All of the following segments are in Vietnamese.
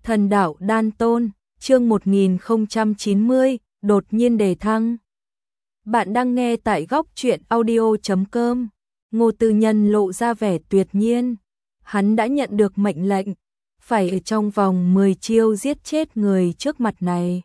Thần đạo đan tôn, chương 1090, đột nhiên đề thăng. Bạn đang nghe tại góc truyện audio.com. Ngô Tư Nhân lộ ra vẻ tuyệt nhiên. Hắn đã nhận được mệnh lệnh, phải ở trong vòng 10 chiêu giết chết người trước mặt này.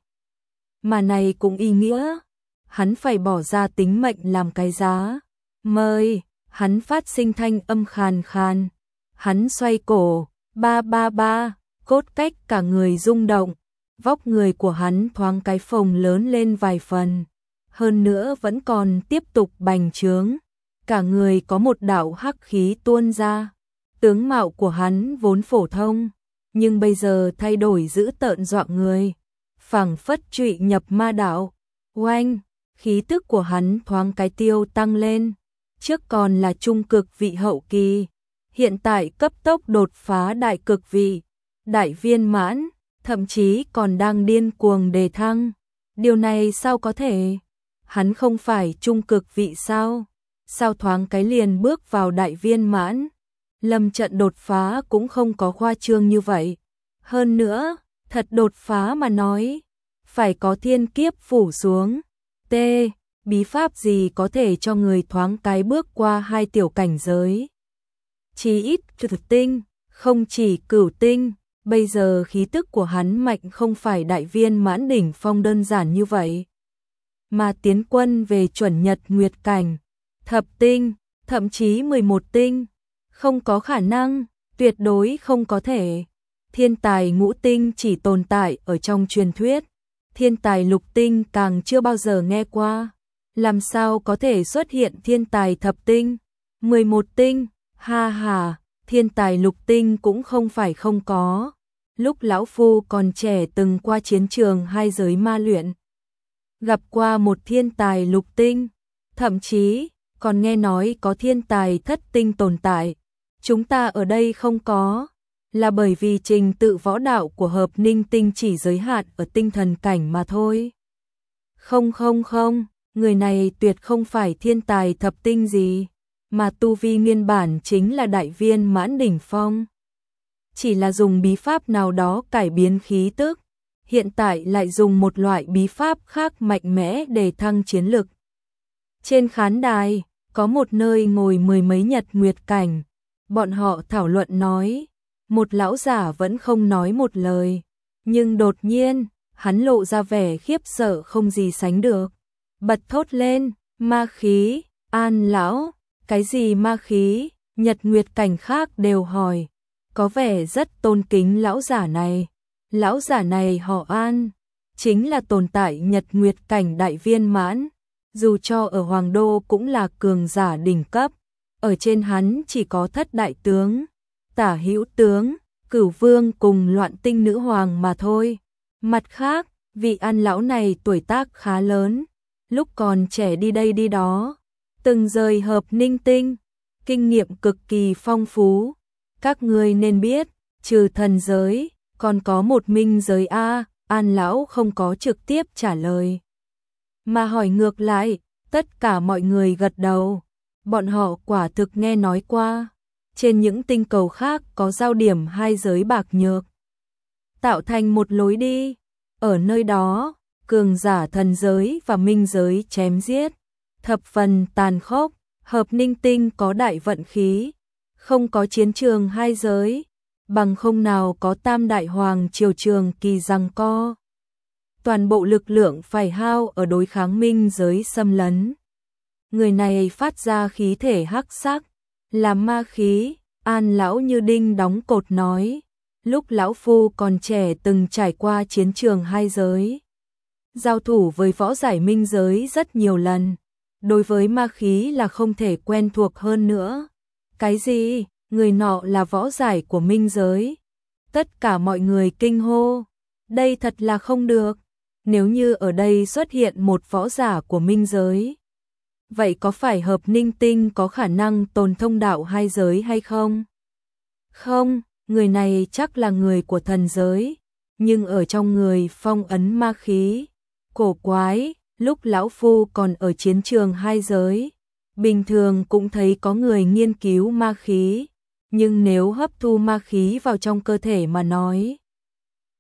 Mà này cũng ý nghĩa, hắn phải bỏ ra tính mệnh làm cái giá. Mời, hắn phát sinh thanh âm khàn khàn. Hắn xoay cổ, ba ba ba, cốt cách cả người rung động. Vóc người của hắn thoáng cái phồng lớn lên vài phần. Hơn nữa vẫn còn tiếp tục bành trướng. Cả người có một đạo hắc khí tuôn ra. Tướng mạo của hắn vốn phổ thông, nhưng bây giờ thay đổi dữ tợn dọa người. Phảng phất trụy nhập ma đạo. Oanh, khí tức của hắn thoáng cái tiêu tăng lên. Trước còn là trung cực vị hậu kỳ, hiện tại cấp tốc đột phá đại cực vị, đại viên mãn, thậm chí còn đang điên cuồng đề thăng. Điều này sao có thể? Hắn không phải trung cực vị sao? Sao thoáng cái liền bước vào đại viên mãn? Lâm trận đột phá cũng không có khoa trương như vậy. Hơn nữa, thật đột phá mà nói, phải có thiên kiếp phủ xuống. T. Bí pháp gì có thể cho người thoáng cái bước qua 2 tiểu cảnh giới? Chí ít thực tinh, không chỉ cửu tinh. Bây giờ khí tức của hắn mạnh không phải đại viên mãn đỉnh phong đơn giản như vậy, mà tiến quân về chuẩn nhật nguyệt cảnh, thập tinh, thậm chí 11 tinh. Không có khả năng, tuyệt đối không có thể. Thiên tài ngũ tinh chỉ tồn tại ở trong truyền thuyết, thiên tài lục tinh càng chưa bao giờ nghe qua. Làm sao có thể xuất hiện thiên tài thập tinh, 11 tinh? Ha ha, thiên tài lục tinh cũng không phải không có. Lúc lão phu còn trẻ từng qua chiến trường 2 giới ma luyện, gặp qua một thiên tài lục tinh, thậm chí còn nghe nói có thiên tài thất tinh tồn tại. Chúng ta ở đây không có, là bởi vì trình tự võ đạo của Hợp Ninh tinh chỉ giới hạn ở tinh thần cảnh mà thôi. Không, người này tuyệt không phải thiên tài thập tinh gì, mà tu vi nguyên bản chính là đại viên mãn đỉnh phong. Chỉ là dùng bí pháp nào đó cải biến khí tức, hiện tại lại dùng một loại bí pháp khác mạnh mẽ để thăng chiến lực. Trên khán đài, có một nơi ngồi 10 mấy nhật nguyệt cảnh, bọn họ thảo luận nói, một lão giả vẫn không nói một lời, nhưng đột nhiên, hắn lộ ra vẻ khiếp sợ không gì sánh được, bật thốt lên, ma khí. An lão, cái gì ma khí? Nhật nguyệt cảnh khác đều hỏi, có vẻ rất tôn kính lão giả này. Lão giả này họ An, chính là tồn tại nhật nguyệt cảnh đại viên mãn, dù cho ở Hoàng Đô cũng là cường giả đỉnh cấp. Ở trên hắn chỉ có thất đại tướng, tả hữu tướng, cửu vương cùng loạn tinh nữ hoàng mà thôi. Mặt khác, vị An lão này tuổi tác khá lớn, lúc còn trẻ đi đây đi đó, từng rời Hợp Ninh tinh, kinh nghiệm cực kỳ phong phú. Các ngươi nên biết, trừ thần giới, còn có một minh giới a. An lão không có trực tiếp trả lời, mà hỏi ngược lại. Tất cả mọi người gật đầu. Bọn họ quả thực nghe nói qua, trên những tinh cầu khác có giao điểm 2 giới bạc nhược, tạo thành một lối đi. Ở nơi đó, cường giả thần giới và minh giới chém giết, thập phần tàn khốc. Hợp Ninh tinh có đại vận khí, không có chiến trường 2 giới, bằng không nào có tam đại hoàng triều trường kỳ giằng co. Toàn bộ lực lượng phải hao ở đối kháng minh giới xâm lấn. Người này phát ra khí thể hắc sắc, là ma khí. An lão như đinh đóng cột nói, lúc lão phu còn trẻ từng trải qua chiến trường 2 giới, giao thủ với võ giải minh giới rất nhiều lần, đối với ma khí là không thể quen thuộc hơn nữa. Cái gì? Người nọ là võ giải của minh giới? Tất cả mọi người kinh hô, đây thật là không được. Nếu như ở đây xuất hiện một võ giả của minh giới, vậy có phải Hợp Ninh tinh có khả năng tồn thông đạo 2 giới hay không? Không, người này chắc là người của thần giới, nhưng ở trong người phong ấn ma khí. Cổ quái, lúc lão phu còn ở chiến trường 2 giới, bình thường cũng thấy có người nghiên cứu ma khí, nhưng nếu hấp thu ma khí vào trong cơ thể mà nói,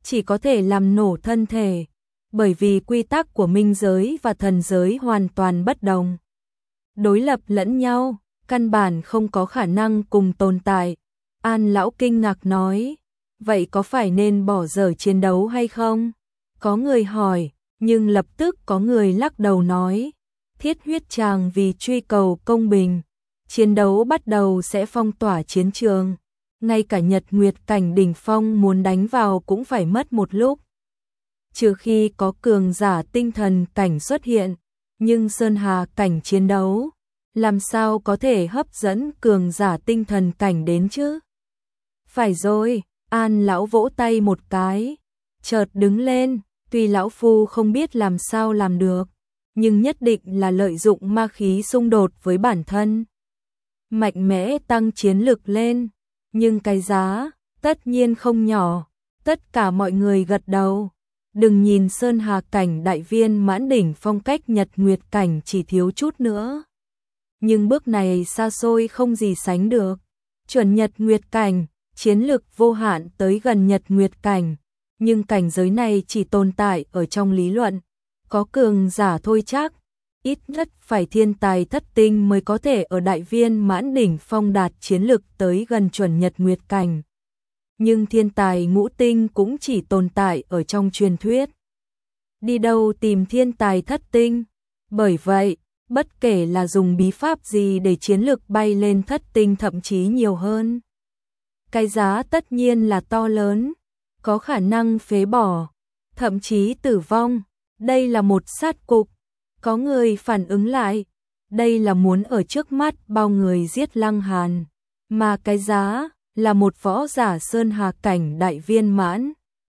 chỉ có thể làm nổ thân thể, bởi vì quy tắc của minh giới và thần giới hoàn toàn bất đồng. Đối lập lẫn nhau, căn bản không có khả năng cùng tồn tại. An lão kinh ngạc nói, vậy có phải nên bỏ dở chiến đấu hay không? Có người hỏi, nhưng lập tức có người lắc đầu nói, thiết huyết tràng vì truy cầu công bình, chiến đấu bắt đầu sẽ phong tỏa chiến trường, ngay cả Nhật Nguyệt cảnh đỉnh phong muốn đánh vào cũng phải mất một lúc. Trừ khi có cường giả tinh thần cảnh xuất hiện, nhưng Sơn Hà cảnh chiến đấu, làm sao có thể hấp dẫn cường giả tinh thần cảnh đến chứ? Phải rồi, An lão vỗ tay một cái, chợt đứng lên, tuy lão phu không biết làm sao làm được, nhưng nhất định là lợi dụng ma khí xung đột với bản thân, mạnh mẽ tăng chiến lực lên, nhưng cái giá tất nhiên không nhỏ. Tất cả mọi người gật đầu. Đừng nhìn Sơn Hà cảnh đại viên mãn đỉnh phong cách Nhật Nguyệt cảnh chỉ thiếu chút nữa, nhưng bước này xa xôi không gì sánh được. Chuẩn Nhật Nguyệt cảnh, chiến lực vô hạn tới gần Nhật Nguyệt cảnh, nhưng cảnh giới này chỉ tồn tại ở trong lý luận, có cường giả thôi chắc, ít nhất phải thiên tài thất tinh mới có thể ở đại viên mãn đỉnh phong đạt chiến lực tới gần chuẩn Nhật Nguyệt cảnh. Nhưng thiên tài ngũ tinh cũng chỉ tồn tại ở trong truyền thuyết. Đi đâu tìm thiên tài thất tinh? Bởi vậy, bất kể là dùng bí pháp gì để chiến lực bay lên thất tinh thậm chí nhiều hơn, cái giá tất nhiên là to lớn, có khả năng phế bỏ, thậm chí tử vong. Đây là một sát cục. Có người phản ứng lại, đây là muốn ở trước mắt bao người giết Lăng Hàn, mà cái giá là một võ giả Sơn Hà cảnh đại viên mãn.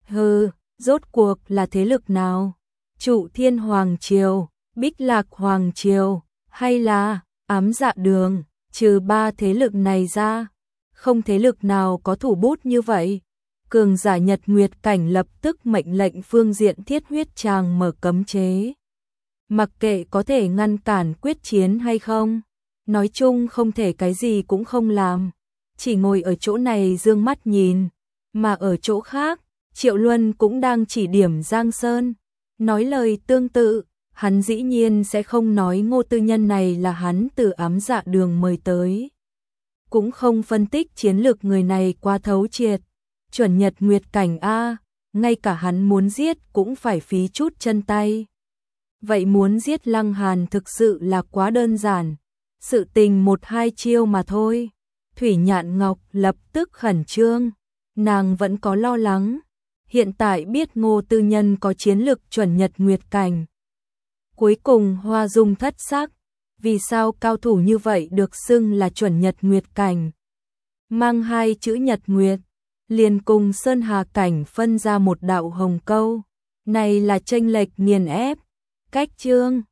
Rốt cuộc là thế lực nào? Trụ Thiên Hoàng Triều, Bích Lạc Hoàng Triều, hay là Ám Dạ Đường? Trừ ba thế lực này ra, không thế lực nào có thủ bút như vậy. Cường giả Nhật Nguyệt cảnh lập tức mệnh lệnh phương diện thiết huyết tràng mở cấm chế. Mặc kệ có thể ngăn cản quyết chiến hay không, nói chung không thể cái gì cũng không làm, chỉ ngồi ở chỗ này dương mắt nhìn, mà ở chỗ khác, Triệu Luân cũng đang chỉ điểm Giang Sơn, nói lời tương tự, hắn dĩ nhiên sẽ không nói Ngô Tư Nhân này là hắn từ Ám Dạ Đường mời tới, cũng không phân tích chiến lược người này quá thấu triệt, chuẩn Nhật Nguyệt cảnh a, ngay cả hắn muốn giết cũng phải phí chút chân tay. Vậy muốn giết Lăng Hàn thực sự là quá đơn giản, sự tình một hai chiêu mà thôi. Thủy Nhạn Ngọc lập tức khẩn trương, nàng vẫn có lo lắng, hiện tại biết Ngô Tư Nhân có chiến lực chuẩn Nhật Nguyệt cảnh. Cuối cùng Hoa Dung thất sắc, vì sao cao thủ như vậy được xưng là chuẩn Nhật Nguyệt cảnh? Mang hai chữ Nhật Nguyệt, liền cùng Sơn Hà cảnh phân ra một đạo hồng câu, này là chênh lệch nghiền ép. Cách chương